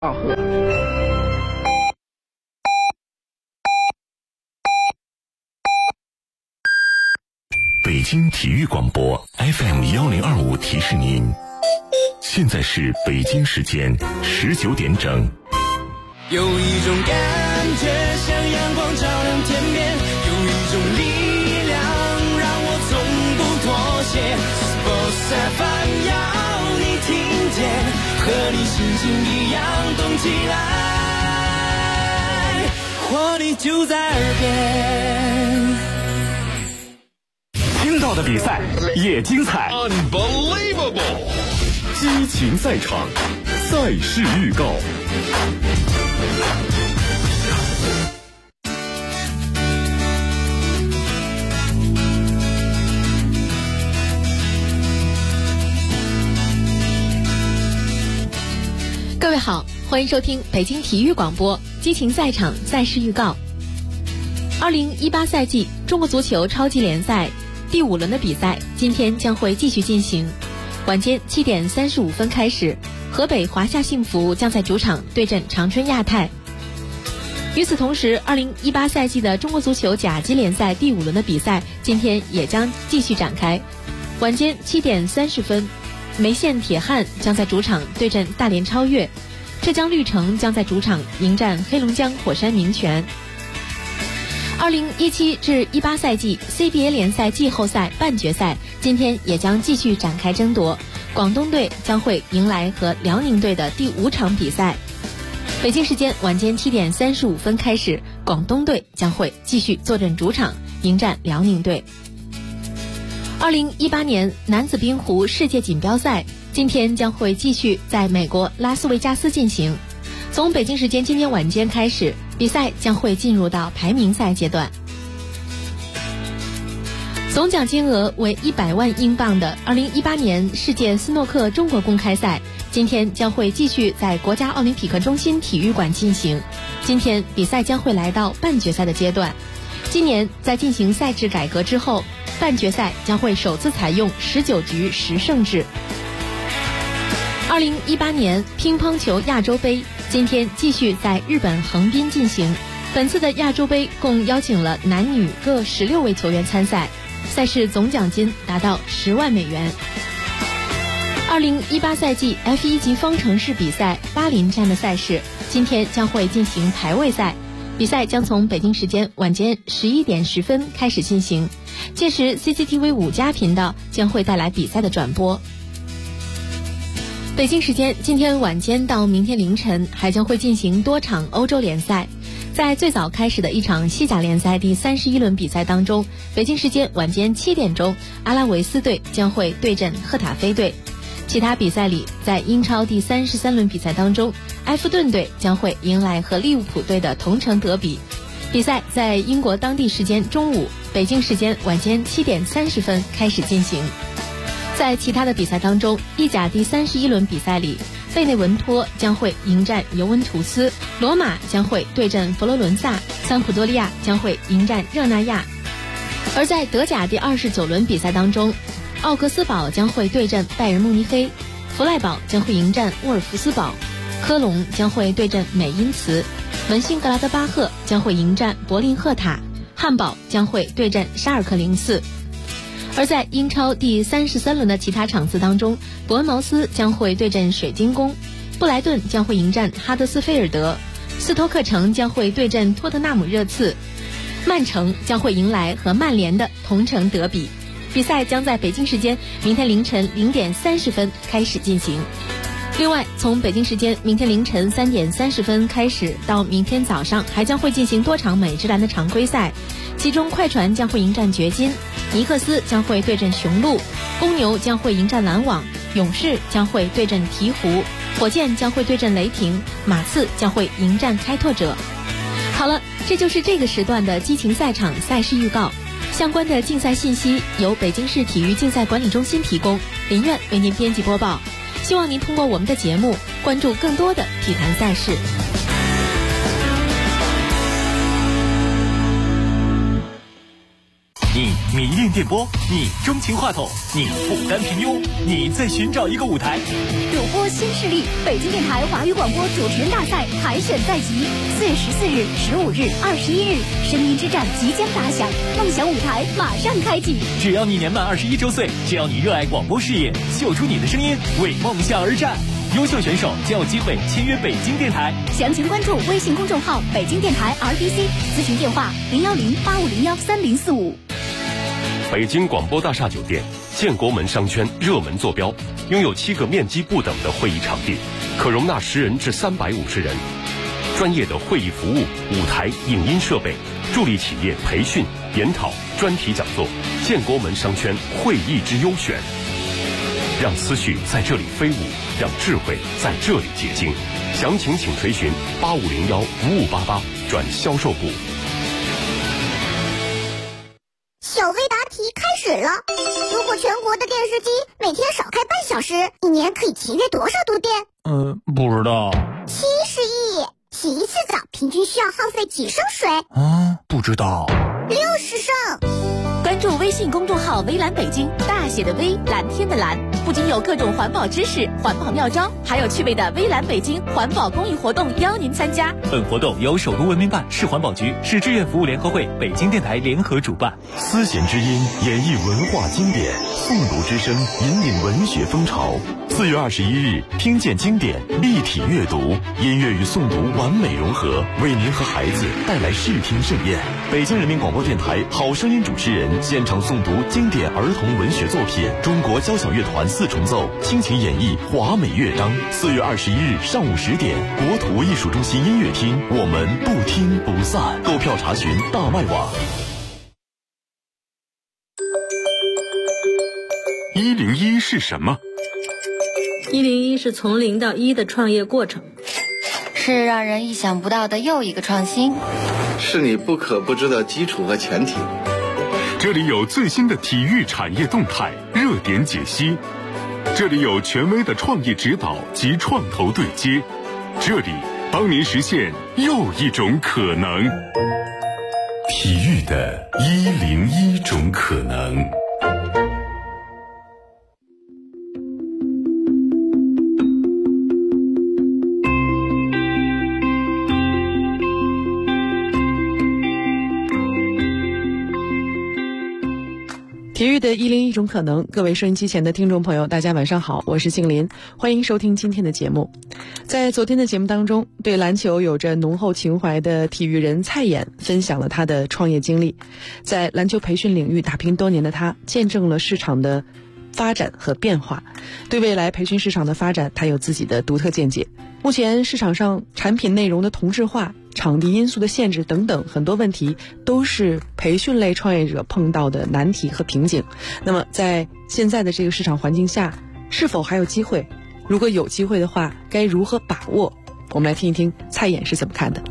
道河。 北京体育广播 FM1025提示您，现在是北京时间19点整。 有一种感觉像阳光照亮天边，有一种力量让我从不妥协。Sports FM 要你听见，和你心情一样动起来，活力就在耳边。 听到的比赛也精彩 ，Unbelievable！ 激情赛场，赛事预告。 各位好，欢迎收听北京体育广播激情赛场赛事预告。2018赛季中国足球超级联赛第5轮的比赛今天将会继续进行，晚间7点35分开始，河北华夏幸福将在主场对阵长春亚泰。与此同时，2018赛季的中国足球甲级联赛第5轮的比赛今天也将继续展开，晚间7点30分，梅县铁汉将在主场对阵大连超越，浙江绿城将在主场迎战黑龙江火山民权。2017至18赛季 CBA 联赛季后赛半决赛今天也将继续展开争夺，广东队将会迎来和辽宁队的第5场比赛。北京时间晚间7点35分开始，广东队将会继续坐镇主场迎战辽宁队。2018年男子冰壶世界锦标赛今天将会继续在美国拉斯维加斯进行，从北京时间今天晚间开始，比赛将会进入到排名赛阶段。总奖金额为100万英镑的2018年世界斯诺克中国公开赛今天将会继续在国家奥林匹克中心体育馆进行，今天比赛将会来到半决赛的阶段。今年在进行赛制改革之后，半决赛将会首次采用19局10胜制。2018年乒乓球亚洲杯今天继续在日本横滨进行，本次的亚洲杯共邀请了男女各16位球员参赛，赛事总奖金达到10万美元。2018赛季 F1 级方程式比赛巴林站的赛事今天将会进行排位赛，比赛将从北京时间晚间11点10分开始进行，届时 CCTV 5+频道将会带来比赛的转播。北京时间今天晚间到明天凌晨还将会进行多场欧洲联赛，在最早开始的一场西甲联赛第31轮比赛当中，北京时间晚间7点钟，阿拉维斯队将会对阵赫塔菲队。其他比赛里，在英超第33轮比赛当中，埃弗顿队将会迎来和利物浦队的同城德比，比赛在英国当地时间中午，北京时间晚间7点30分开始进行。在其他的比赛当中，意甲第31轮比赛里，贝内文托将会迎战尤文图斯，罗马将会对阵佛罗伦萨，桑普多利亚将会迎战热那亚。而在德甲第29轮比赛当中，奥格斯堡将会对阵拜仁慕尼黑，弗赖堡将会迎战沃尔夫斯堡，科隆将会对阵美因茨，门兴格拉德巴赫将会迎战柏林赫塔，汉堡将会对阵沙尔克04。而在英超第33轮的其他场次当中，伯恩茅斯将会对阵水晶宫，布莱顿将会迎战哈德斯菲尔德，斯托克城将会对阵托特纳姆热刺，曼城将会迎来和曼联的同城德比。比赛将在北京时间明天凌晨0点30分开始进行。另外，从北京时间明天凌晨3点30分开始到明天早上，还将会进行多场美职篮的常规赛，其中快船将会迎战掘金，尼克斯将会对阵雄鹿，公牛将会迎战篮网，勇士将会对阵鹈鹕，火箭将会对阵雷霆，马刺将会迎战开拓者。好了，这就是这个时段的激情赛场赛事预告。相关的竞赛信息由北京市体育竞赛管理中心提供，林苑为您编辑播报。希望您通过我们的节目关注更多的体坛赛事。 你迷恋电波，你钟情话筒，你不甘平庸，你在寻找一个舞台。 主播新势力，北京电台华语广播主持人大赛海选在即，4月14日、15日、21日，声音之战即将打响，梦想舞台马上开启。 只要你年满21周岁，只要你热爱广播事业，秀出你的声音，为梦想而战。优秀选手将有机会签约北京电台。 详情关注微信公众号北京电台 RDC， 咨询电话010-8501-3045。 北京广播大厦酒店，建国门商圈热门坐标，拥有7个面积不等的会议场地，可容纳10人至350人。专业的会议服务、舞台、影音设备，助力企业培训、研讨、专题讲座。建国门商圈会议之优选，让思绪在这里飞舞，让智慧在这里结晶。详情请垂询8501-5588转销售部。 小微答题开始了。如果全国的电视机每天少开半小时，一年可以节约多少度电？ 不知道。 70亿。洗一次澡平均需要耗费几升水？ 不知道。 60升。 关注微信公众号微蓝北京，大写的微，蓝天的蓝，不仅有各种环保知识、环保妙招，还有趣味的微蓝北京环保公益活动邀您参加。 本活动由首都文明办、市环保局、市志愿服务联合会、北京电台联合主办。 丝弦之音演绎文化经典，诵读之声引领文学风潮。4月21日，听见经典，立体阅读，音乐与诵读完美融合，为您和孩子带来视听盛宴。北京人民广播电台好声音主持人现场诵读经典儿童文学作品，中国交响乐团4重奏倾情演绎华美乐章。4月21日上午10点，国土艺术中心音乐厅，我们不听不散。购票查询大麦网。 101是什么 ？101是从0到1的创业过程， 是让人意想不到的又一个创新， 是你不可不知的基础和前提。 这里有最新的体育产业动态、热点解析，这里有权威的创业指导及创投对接，这里帮您实现又一种可能。 体育的101种可能。 体育的101种可能，各位收音机前的听众朋友，大家晚上好，我是静林，欢迎收听今天的节目。在昨天的节目当中，对篮球有着浓厚情怀的体育人蔡妍分享了他的创业经历。在篮球培训领域打拼多年的他，见证了市场的发展和变化，对未来培训市场的发展，他有自己的独特见解。目前市场上产品内容的同质化、场地因素的限制等等很多问题，都是培训类创业者碰到的难题和瓶颈。那么在现在的这个市场环境下，是否还有机会？如果有机会的话，该如何把握？我们来听一听蔡妍是怎么看的。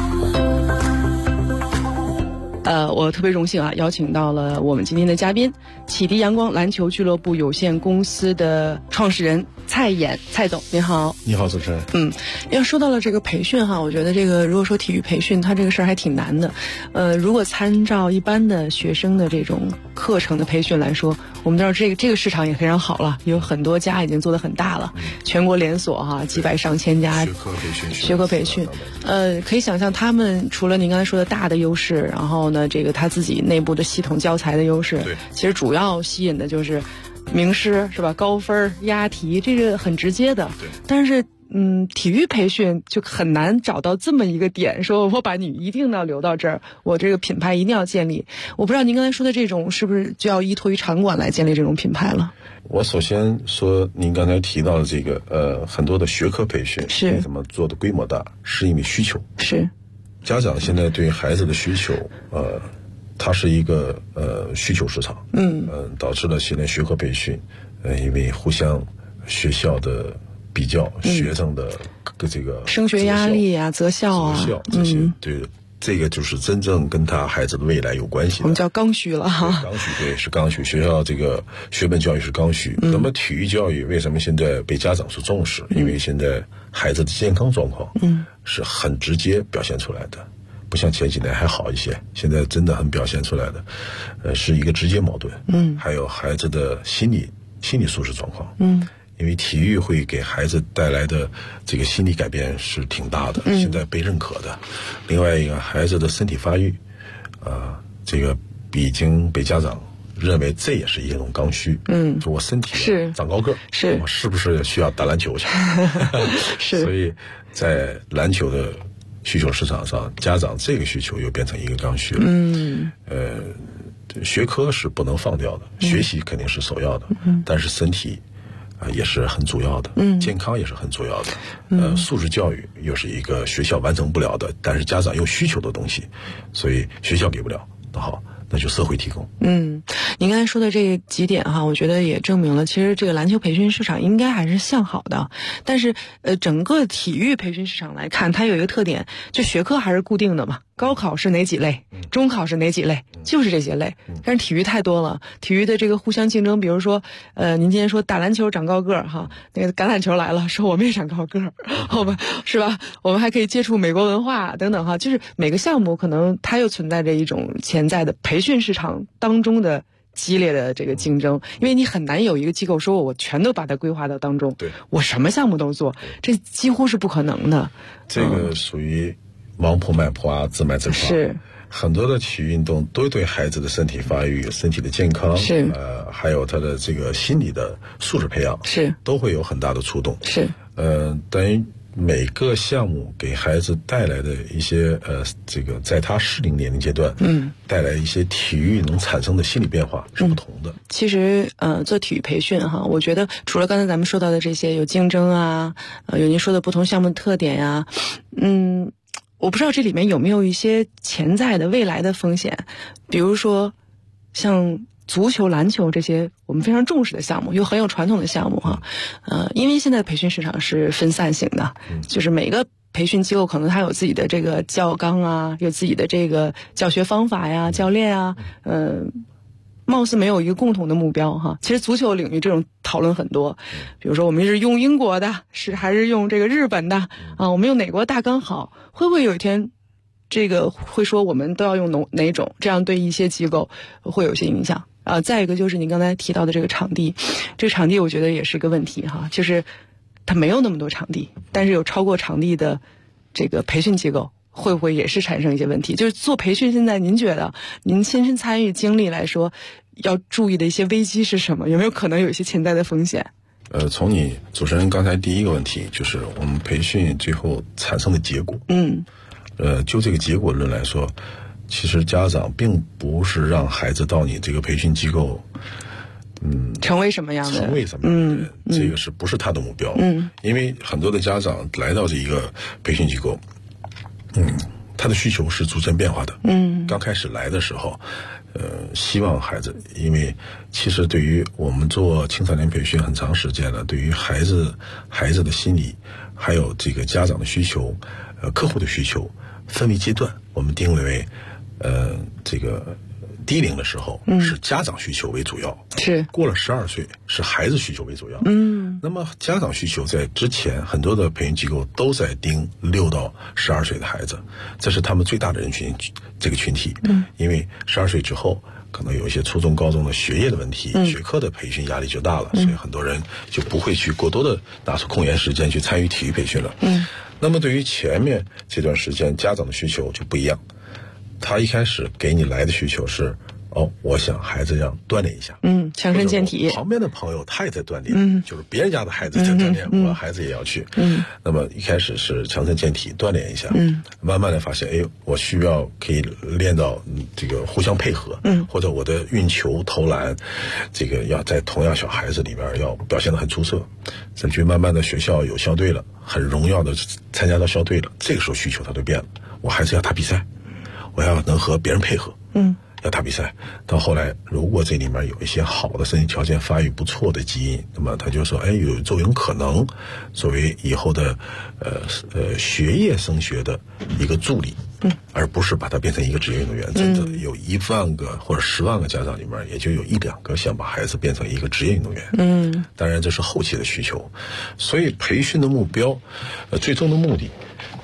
我特别荣幸邀请到了我们今天的嘉宾，启迪阳光篮球俱乐部有限公司的创始人蔡妍，蔡总，您好。 你好，主持人。 要说到了这个培训我觉得这个如果说体育培训，它这个事儿还挺难的。如果参照一般的学生的这种课程的培训来说，我们知道这个市场也非常好了，有很多家已经做得很大了，全国连锁几百上千家学科培训。可以想象他们除了您刚才说的大的优势，然后呢，这个他自己内部的系统教材的优势，其实主要吸引的就是名师是吧？高分押题，这个很直接的。但是体育培训就很难找到这么一个点，说我把你一定要留到这儿，我这个品牌一定要建立。我不知道您刚才说的这种是不是就要依托于场馆来建立这种品牌了？ 我首先说，您刚才提到的这个很多的学科培训为什么做的规模大，是因为需求。是家长现在对孩子的需求，它是一个需求市场。导致了现在学科培训，因为互相学校的比较，学生的这个升学压力择校这些，对。这个就是真正跟他孩子的未来有关系的， 我们叫刚需了哈。 刚需，对，是刚需。学校这个学本教育是刚需。那么体育教育为什么现在被家长所重视？因为现在孩子的健康状况是很直接表现出来的， 不像前几年还好一些，现在真的很表现出来的，是一个直接矛盾。还有孩子的心理素质状况。因为体育会给孩子带来的这个心理改变是挺大的，现在被认可的。另外一个，孩子的身体发育，这个已经被家长认为这也是一种刚需。就我身体长高个，我是不是需要打篮球去？所以在篮球的需求市场上，家长这个需求又变成一个刚需了。学科是不能放掉的，学习肯定是首要的，但是身体也是很主要的，健康也是很主要的，素质教育又是一个学校完成不了的，但是家长有需求的东西，所以学校给不了，那好，那就社会提供。 您刚才说的这几点哈，我觉得也证明了，其实这个篮球培训市场应该还是向好的。但是整个体育培训市场来看，它有一个特点，就学科还是固定的嘛，高考是哪几类，中考是哪几类，就是这些类。但是体育太多了，体育的这个互相竞争，比如说您今天说打篮球长高个儿哈，那个橄榄球来了，说我们也长高个儿，好吧，是吧？我们还可以接触美国文化等等哈，就是每个项目可能它又存在着一种潜在的培训市场当中的激烈的这个竞争，因为你很难有一个机构说我全都把它规划到当中，我什么项目都做，这几乎是不可能的。 这个属于王婆卖婆啊，自卖自夸。是很多的体育运动都对孩子的身体发育、身体的健康，还有他的这个心理的素质培养，都会有很大的触动。等于每个项目给孩子带来的一些这个在他适龄年龄阶段，带来一些体育能产生的心理变化是不同的。 其实做体育培训哈，我觉得除了刚才咱们说到的这些有竞争啊，有您说的不同项目的特点呀，我不知道这里面有没有一些潜在的未来的风险，比如说像足球、篮球这些我们非常重视的项目，又很有传统的项目哈。因为现在培训市场是分散型的，就是每个培训机构可能它有自己的这个教纲啊，有自己的这个教学方法呀、教练啊，貌似没有一个共同的目标哈。其实足球领域这种讨论很多，比如说我们是用英国的，还是用这个日本的啊？我们用哪国大纲好？会不会有一天这个会说我们都要用哪种？这样对一些机构会有些影响啊。再一个就是您刚才提到的这个场地，这个场地我觉得也是一个问题哈，就是它没有那么多场地，但是有超过场地的这个培训机构。会不会也是产生一些问题？就是做培训，现在您觉得您亲身参与经历来说，要注意的一些危机是什么？有没有可能有一些潜在的风险？ 从你主持人刚才第一个问题，就是我们培训最后产生的结果。就这个结果论来说，其实家长并不是让孩子到你这个培训机构， 成为什么样的？ 成为什么样的人？这个是不是他的目标？因为很多的家长来到这一个培训机构。他的需求是逐渐变化的。刚开始来的时候，希望孩子，因为其实对于我们做青少年培训很长时间了，对于孩子的心理，还有这个家长的需求，客户的需求，分为阶段，我们定位为，这个低龄的时候是家长需求为主要， 是过了12岁是孩子需求为主要。那么家长需求在之前很多的培训机构都在盯6到12岁的孩子，这是他们最大的人群，这个群体。因为12岁之后可能有一些初中高中的学业的问题，学科的培训压力就大了，所以很多人就不会去过多的拿出空闲时间去参与体育培训了。那么对于前面这段时间家长的需求就不一样，他一开始给你来的需求是，我想孩子要锻炼一下， 强身健体。 旁边的朋友他也在锻炼，就是别人家的孩子在锻炼，我孩子也要去。那么一开始是强身健体锻炼一下，慢慢的发现，我需要可以练到这个互相配合，或者我的运球、投篮，这个要在同样小孩子里边要表现得很出色，甚至慢慢的学校有校队了，很荣耀的参加到校队了，这个时候需求他就变了，我孩子要打比赛。我要能和别人配合，要打比赛。到后来，如果这里面有一些好的身体条件、发育不错的基因，那么他就说，有可能作为以后的学业升学的一个助力，而不是把它变成一个职业运动员。真的有1万个或者10万个家长里面，也就有1-2个想把孩子变成一个职业运动员。当然这是后期的需求。所以培训的目标，最终的目的，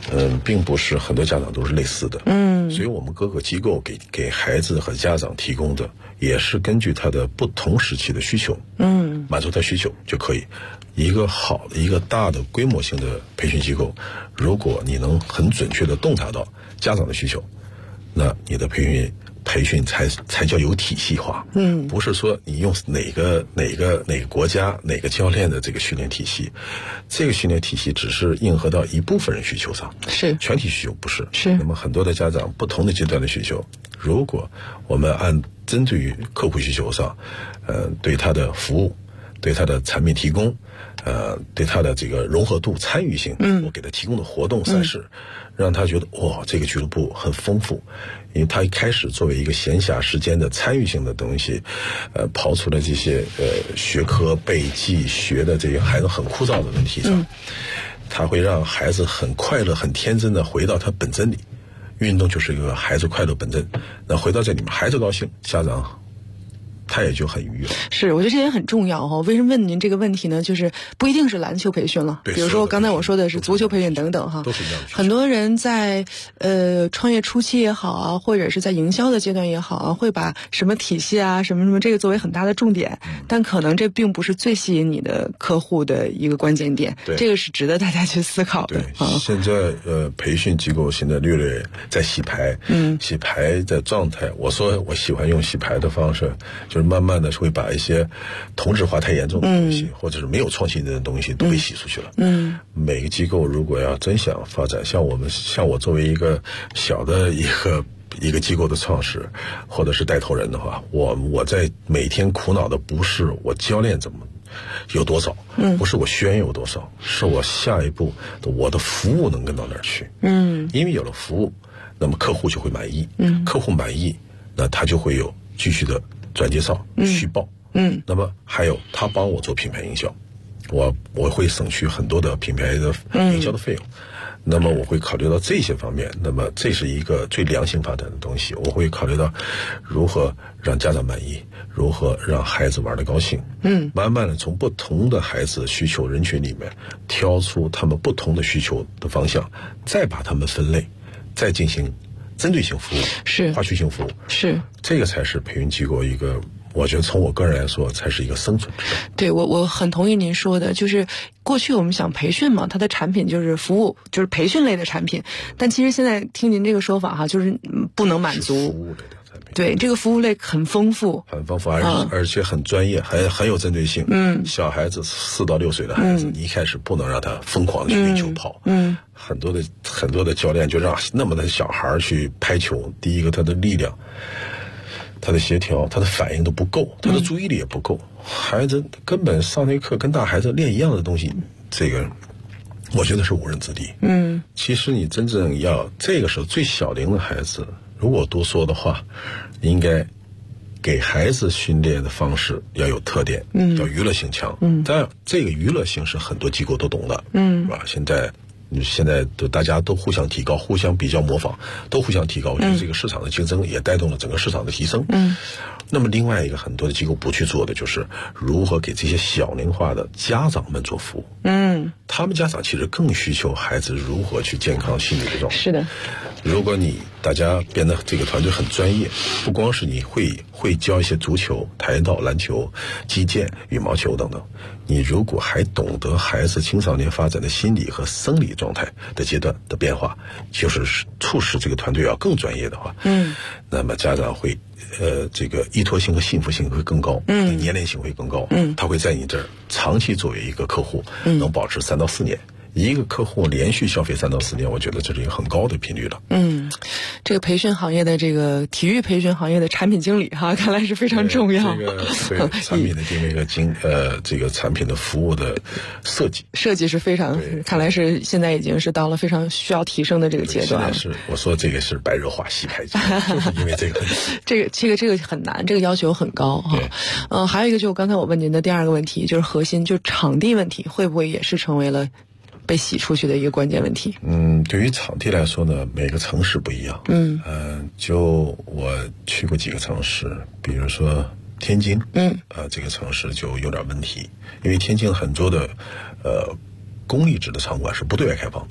并不是很多家长都是类似的。所以我们各个机构给孩子和家长提供的也是根据他的不同时期的需求，满足他需求就可以。一个好的一个大的规模性的培训机构，如果你能很准确的洞察到家长的需求，那你的培训才叫有体系化。不是说你用哪个国家哪个教练的这个训练体系，这个训练体系只是应和到一部分人需求上，是全体需求不是。那么很多的家长不同的阶段的需求，如果我们按针对于客户需求上，对他的服务，对他的产品提供，对他的这个融合度、参与性，我给他提供的活动赛事，让他觉得哇，这个俱乐部很丰富。因为他一开始作为一个闲暇时间的参与性的东西，刨除了这些学科背记学的这个孩子很枯燥的问题上，他会让孩子很快乐、很天真的回到他本真里。运动就是一个孩子快乐本真，那回到这里面，孩子高兴，家长他也就很愉悦。 是，我觉得这也很重要哈。为什么问您这个问题呢？就是不一定是篮球培训了，比如说刚才我说的是足球培训等等哈， 都是一样的。 很多人在创业初期也好啊，或者是在营销的阶段也好啊，会把什么体系啊、什么这个作为很大的重点，但可能这并不是最吸引你的客户的一个关键点。这个是值得大家去思考的。 现在培训机构现在略略在洗牌，洗牌的状态。我说我喜欢用洗牌的方式。就是慢慢的会把一些同质化太严重的东西，或者是没有创新的东西都被洗出去了。每个机构如果要真想发展，像我作为一个小的一个机构的创始或者是带头人的话，我在每天苦恼的不是我教练怎么有多少，不是我学员有多少，是我下一步我的服务能跟到哪儿去。因为有了服务，那么客户就会满意，客户满意，那他就会有继续的转介绍、续报，那么还有他帮我做品牌营销，我会省去很多的品牌的营销的费用，那么我会考虑到这些方面，那么这是一个最良性发展的东西。我会考虑到如何让家长满意，如何让孩子玩得高兴，慢慢的从不同的孩子需求人群里面挑出他们不同的需求的方向，再把他们分类，再进行针对性服务，是跨区性服务，是这个才是培训机构一个，我觉得从我个人来说才是一个生存之道。 对，我很同意您说的，就是过去我们想培训嘛，它的产品就是服务，就是培训类的产品，但其实现在听您这个说法哈，就是不能满足服务类的产品。 对，这个服务类很丰富， 而且很专业，很有针对性。小孩子4到6岁的孩子，你一开始不能让他疯狂的去运球跑。很多的教练就让那么的小孩去拍球，第一个他的力量，他的协调，他的反应都不够，他的注意力也不够。孩子根本上那课跟大孩子练一样的东西，这个我觉得是无人之敌。其实你真正要这个时候最小龄的孩子，如果多说的话，应该给孩子训练的方式要有特点，要娱乐性强。但这个娱乐性是很多机构都懂的，是吧？现在大家都互相提高，互相比较模仿，都互相提高。我觉得这个市场的竞争也带动了整个市场的提升。那么另外一个很多的机构不去做的就是如何给这些小龄化的家长们做服务。他们家长其实更需求孩子如何去健康心理的状态。 是的， 如果大家变得这个团队很专业，不光是你会教一些足球、跆拳道、篮球、击剑、羽毛球等等，你如果还懂得孩子青少年发展的心理和生理状态的阶段的变化，就是促使这个团队要更专业的话，那么家长会这个依托性和幸福性会更高，粘连性会更高，他会在你这儿长期作为一个客户，能保持3到4年。一个客户连续消费3到4年，我觉得这是一个很高的频率了。 这个培训行业的这个体育培训行业的产品经理哈，看来是非常重要。 对产品的定位和这个产品的服务的设计是非常， 看来是现在已经是到了非常需要提升的这个阶段。 现在是我说这个是白热化洗牌机，就是因为这个这个很难，这个要求很高哈。还有一个就是刚才我问您的第二个问题，就是核心，就是场地问题，会不会也是成为了被洗出去的一个关键问题？ 对于场地来说呢，每个城市不一样。就我去过几个城市，比如说天津，这个城市就有点问题，因为天津很多的公立制的场馆是不对外开放的。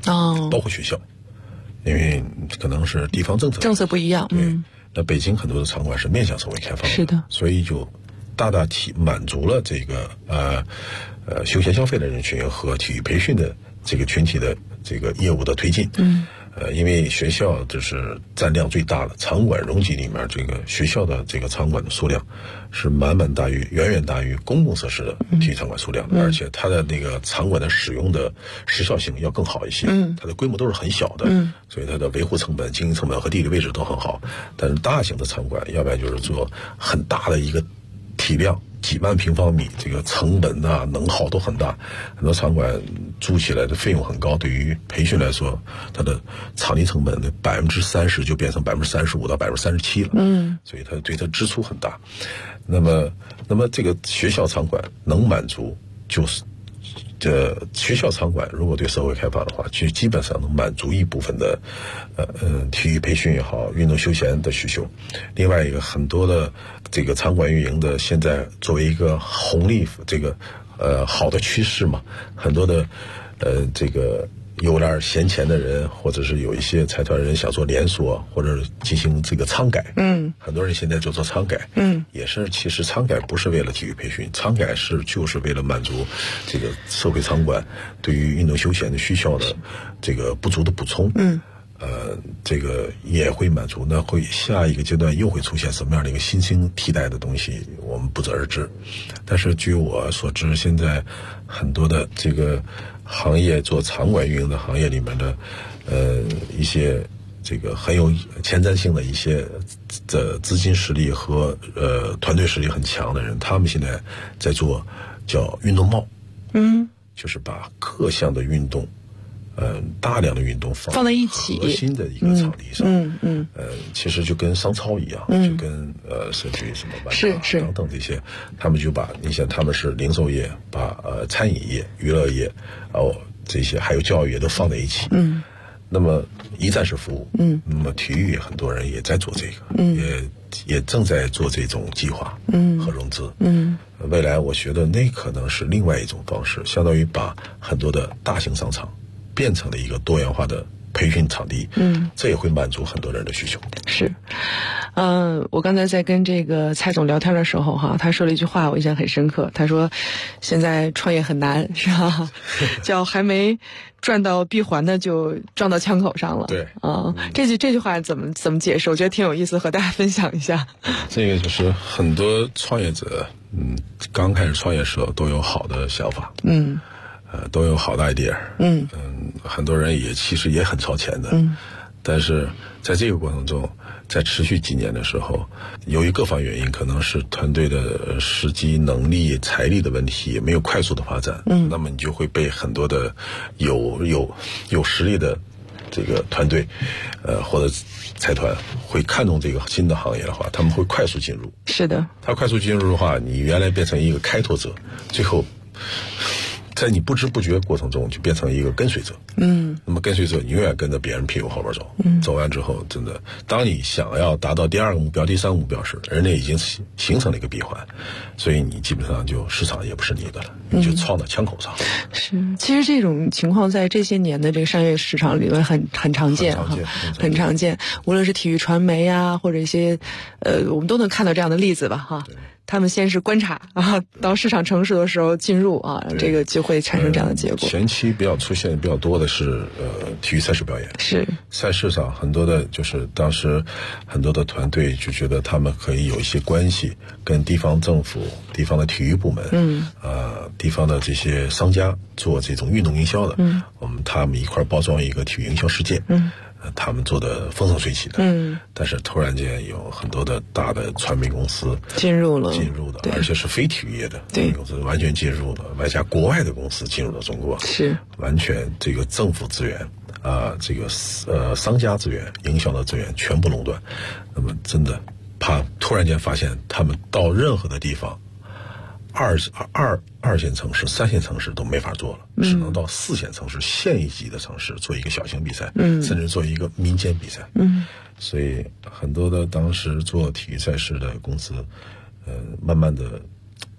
包括学校，因为可能是地方政策不一样。 对，那北京很多的场馆是面向社会开放的， 是的， 所以就大大满足了这个休闲消费的人群和体育培训的这个群体的这个业务的推进。因为学校这是占量最大的场馆容积里面，这个学校的这个场馆的数量是远远大于公共设施的体育场馆数量的，而且它的那个场馆的使用的时效性要更好一些。它的规模都是很小的，所以它的维护成本、经营成本和地理位置都很好。但是大型的场馆，要不然就是做很大的一个体量，几万平方米，这个成本啊、能耗都很大，很多场馆租起来的费用很高。对于培训来说，它的场地成本的30%就变成35%到37%了。所以它对它支出很大。那么这个学校场馆能满足，就是学校场馆如果对社会开放的话，就基本上能满足一部分的体育培训也好、运动休闲的需求。另外一个，很多的这个场馆运营的现在作为一个红利，这个好的趋势嘛，很多的这个有点闲钱的人，或者是有一些财团人想做连锁或者进行这个仓改。很多人现在就做仓改。也是，其实仓改不是为了体育培训，仓改就是为了满足这个社会场馆对于运动休闲的需求的这个不足的补充。这个也会满足，那会下一个阶段又会出现什么样的一个新兴替代的东西，我们不得而知。但是据我所知，现在很多的这个行业做场馆运营的行业里面的一些这个很有前瞻性的一些的资金实力和团队实力很强的人，他们现在在做叫运动贸。就是把各项的运动大量的运动放在一起，核心的一个场地上。其实就跟商超一样，就跟社区什么万达等等这些，他们就把你想他们是零售业，把餐饮业、娱乐业，这些还有教育业都放在一起。那么一站式服务。那么体育很多人也在做这个，也正在做这种计划和融资。未来我觉得那可能是另外一种方式，相当于把很多的大型商场变成了一个多元化的培训场地。这也会满足很多人的需求。 是，我刚才在跟这个蔡总聊天的时候哈，他说了一句话我印象很深刻，他说现在创业很难，是吧？叫还没赚到闭环的就撞到枪口上了。 对这句话怎么解释？我觉得挺有意思，和大家分享一下。 这个就是很多创业者刚开始创业时候都有好的想法，都有好的 idea，很多人其实也很超前的，但是在这个过程中，在持续几年的时候，由于各方原因，可能是团队的时机、能力、财力的问题，没有快速的发展，那么你就会被很多的有实力的这个团队，或者财团会看重这个新的行业的话，他们会快速进入。 是的， 他快速进入的话，你原来变成一个开拓者，最后在你不知不觉过程中就变成一个跟随者。那么跟随者永远跟着别人屁股后边走，走完之后，真的，当你想要达到第二个目标、第三个目标时，人家已经形成了一个闭环，所以你基本上就市场也不是你的了，你就撞到枪口上。 是，其实这种情况在这些年的这个商业市场里面很常见哈，很常见。无论是体育传媒啊，或者一些我们都能看到这样的例子吧哈。他们先是观察到市场成熟的时候进入这个就会产生这样的结果。 前期出现比较多的是体育赛事表演。 是， 赛事上很多的就是当时很多的团队就觉得他们可以有一些关系，跟地方政府、地方的体育部门，地方的这些商家做这种运动营销的，他们一块包装一个体育营销事件。他们做的风生水起的，但是突然间有很多的大的传媒公司进入的， 而且是非体育业的传媒公司完全进入了，外加国外的公司进入了中国， 是完全这个政府资源这个商家资源、营销的资源全部垄断。那么真的怕突然间发现他们到任何的地方，二线城市、3线城市都没法做了，只能到4线城市、县一级的城市做一个小型比赛，甚至做一个民间比赛。所以很多的当时做体育赛事的公司，慢慢的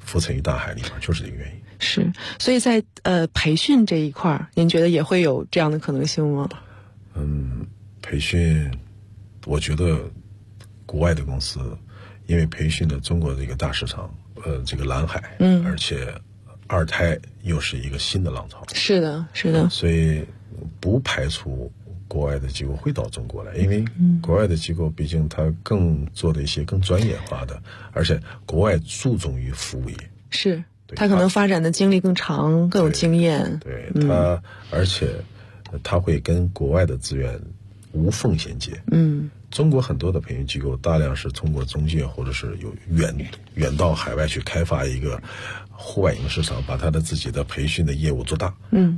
浮沉于大海里面，就是这个原因。 是，所以在培训这一块，您觉得也会有这样的可能性吗？ 培训，我觉得国外的公司，因为培训的中国这个大市场，这个蓝海，而且二胎又是一个新的浪潮。 是的，是的。 所以不排除国外的机构会到中国来，因为国外的机构毕竟它更做的一些更专业化的，而且国外注重于服务业。 是。他可能发展的经历更长，更有经验。 对他，而且他会跟国外的资源无缝衔接。中国很多的培训机构大量是通过中介或者是有远到海外去开发一个户外营市场，把他的自己的培训的业务做大。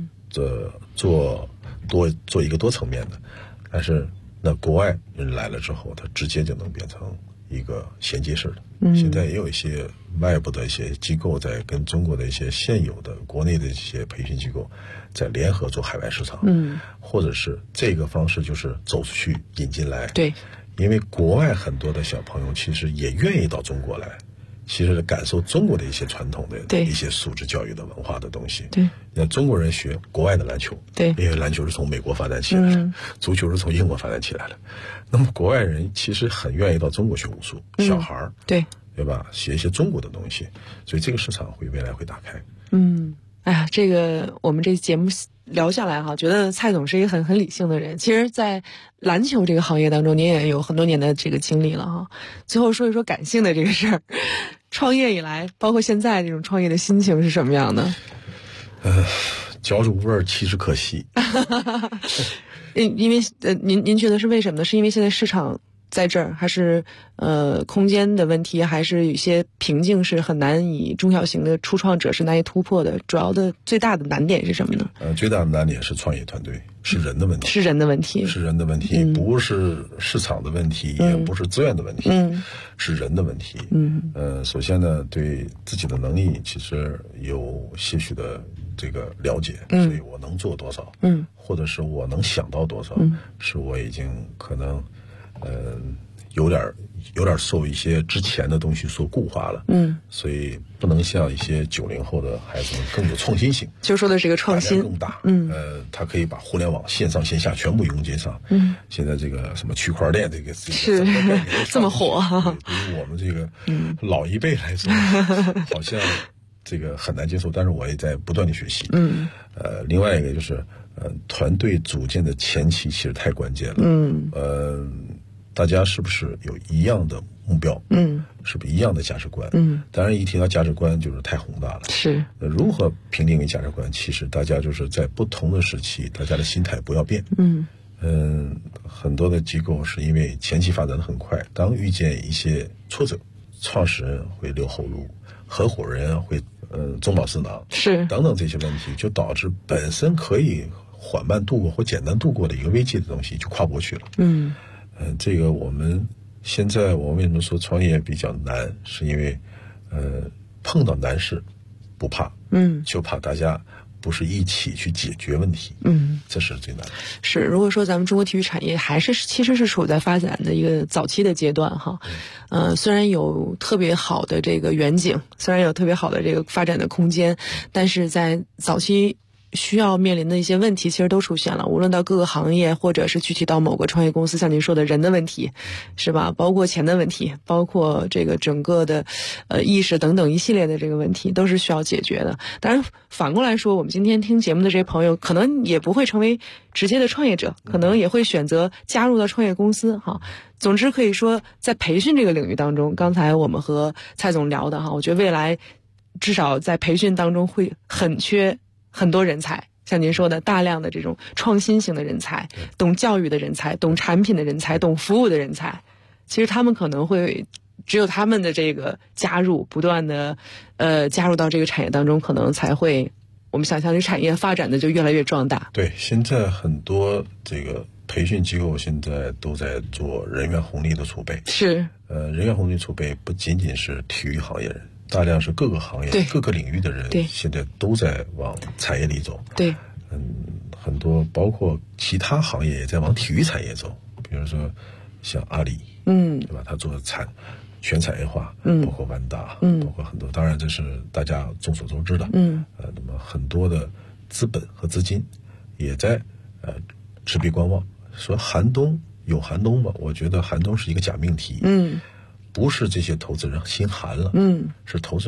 做一个多层面的，但是那国外人来了之后，他直接就能变成一个衔接式的。现在也有一些外部的一些机构在跟中国的一些现有的国内的一些培训机构在联合做海外市场，或者是这个方式就是走出去引进来。 对， 因为国外很多的小朋友其实也愿意到中国来，其实感受中国的一些传统的一些素质教育的文化的东西。 对， 那中国人学国外的篮球， 对， 因为篮球是从美国发展起来的，足球是从英国发展起来的。那么国外人其实很愿意到中国学武术，小孩儿，对吧？学一些中国的东西，所以这个市场未来会打开。 哎呀，这个我们这节目聊下来哈，觉得蔡总是一个很理性的人。其实，在篮球这个行业当中，您也有很多年的这个经历了哈。最后说一说感性的这个事儿，创业以来，包括现在这种创业的心情是什么样的？ 嚼着无味，弃之可惜。 因为您觉得是为什么呢？是因为现在市场在这儿，还是空间的问题，还是有一些瓶颈是很难以中小型的初创者是难以突破的？主要的最大的难点是什么呢？ 最大的难点是创业团队，是人的问题， 是人的问题， 是人的问题，不是市场的问题，也不是资源的问题，是人的问题。首先呢，对自己的能力其实有些许的这个了解，所以我能做多少，或者是我能想到多少，是我已经可能有点受一些之前的东西所固化了，所以不能像一些90后的孩子们更有创新性。 就说的这个创新更大，他可以把互联网线上线下全部融接上。现在这个什么区块链这个是这么火， 对于我们这个老一辈来说，好像这个很难接受，但是我也在不断的学习。另外一个就是团队组建的前期其实太关键了。大家是不是有一样的目标？是不是一样的价值观？当然一提到价值观就是太宏大了。 是。 如何评定为价值观？其实大家就是在不同的时期，大家的心态不要变。很多的机构是因为前期发展的很快，当遇见一些挫折，创始人会留后路，合伙人会中饱私囊， 是等等这些问题，就导致本身可以缓慢度过或简单度过的一个危机的东西就跨不过去了。这个我们现在我为什么说创业比较难，是因为碰到难事不怕，就怕大家不是一起去解决问题，这是最难的。 是，如果说咱们中国体育产业其实是处在发展的一个早期的阶段哈，虽然有特别好的这个远景，虽然有特别好的这个发展的空间，但是在早期需要面临的一些问题其实都出现了，无论到各个行业，或者是具体到某个创业公司，像您说的人的问题，是吧？包括钱的问题，包括这个整个的意识等等一系列的这个问题，都是需要解决的。当然反过来说，我们今天听节目的这些朋友可能也不会成为直接的创业者，可能也会选择加入到创业公司哈。总之可以说，在培训这个领域当中，刚才我们和蔡总聊的哈，我觉得未来至少在培训当中会很缺很多人才，像您说的大量的这种创新型的人才，懂教育的人才，懂产品的人才，懂服务的人才，其实他们可能会只有他们的这个加入，不断的加入到这个产业当中，可能才会我们想象这产业发展的就越来越壮大。 对，现在很多这个培训机构现在都在做人员红利的储备。 是， 人员红利储备不仅仅是体育行业人，大量是各个行业、各个领域的人，现在都在往产业里走。 对， 很多包括其他行业也在往体育产业走，比如说像阿里，对吧？他做全产业化，包括万达，包括很多，当然这是大家众所周知的，那么很多的资本和资金也在持币观望。说寒冬有寒冬吗？我觉得寒冬是一个假命题，不是这些投资人心寒了，是投资人